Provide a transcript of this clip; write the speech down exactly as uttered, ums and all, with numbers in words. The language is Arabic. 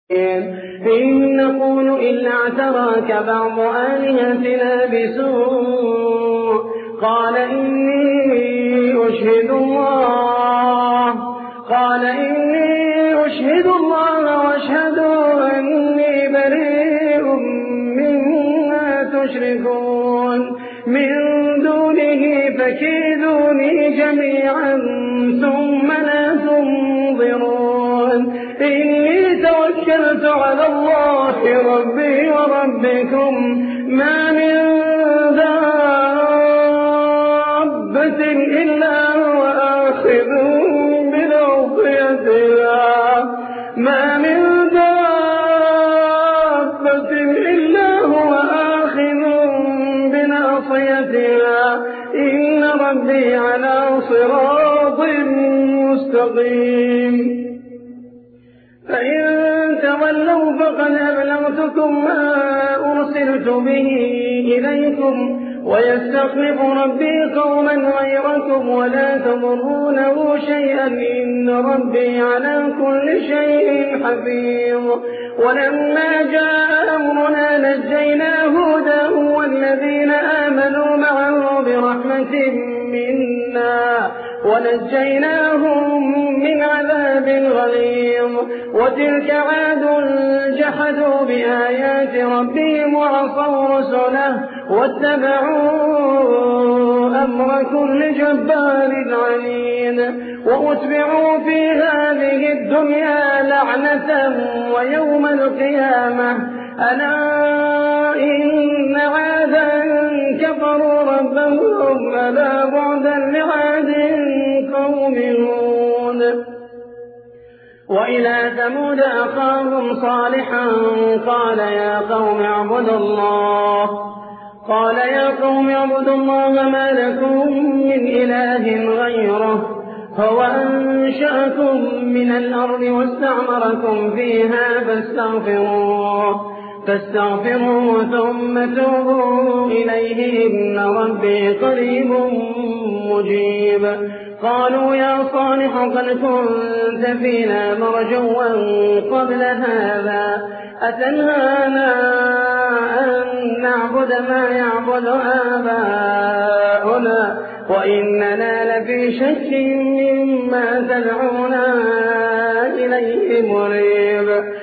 إن نقول إلا اعتراك بعض آلهتنا بسوء قال إني أشهد الله قال إني أشهد الله واشهد أني بريء مما تشركون من دونه فكيدوني جميعا ثم لا تنظرون إني توكلت على الله ربي وربكم ما من دابة إلا هو آخذ بناصيتها ما من دابة إلا هو آخذ بناصيتها إن ربي على صراط مستقيم فإن تولوا فقد أبلغتكم ما أرسلت به إليكم ويستخلف ربي قوما غيركم ولا تضرونه شيئا إن ربي على كل شيء حفيظ ولما جاء أمرنا نجينا هودا والذين آمنوا معه برحمة منا ونجيناهم من عذاب غليظ وتلك عاد جحدوا بآيات ربهم وعصوا رسله واتبعوا أمر كل جبار عنيد وأتبعوا في هذه الدنيا لعنة ويوم القيامة ألا إن عادا كفروا ربهم ألا بعدا لعاد قوم هود وإلى ثمود أخاهم صالحا قال يا قوم اعبدوا الله قال يا قوم اعبدوا الله ما لكم من إله غيره هو أنشأكم من الأرض واستعمركم فيها فاستغفروه فاستغفروه ثم توبوا إليه إن ربي قريب مجيب قالوا يا صالح قد كنت فينا مرجوا قبل هذا أتنهانا أن نعبد ما يعبد آباؤنا وإننا لفي شك مما تدعونا إليه مريب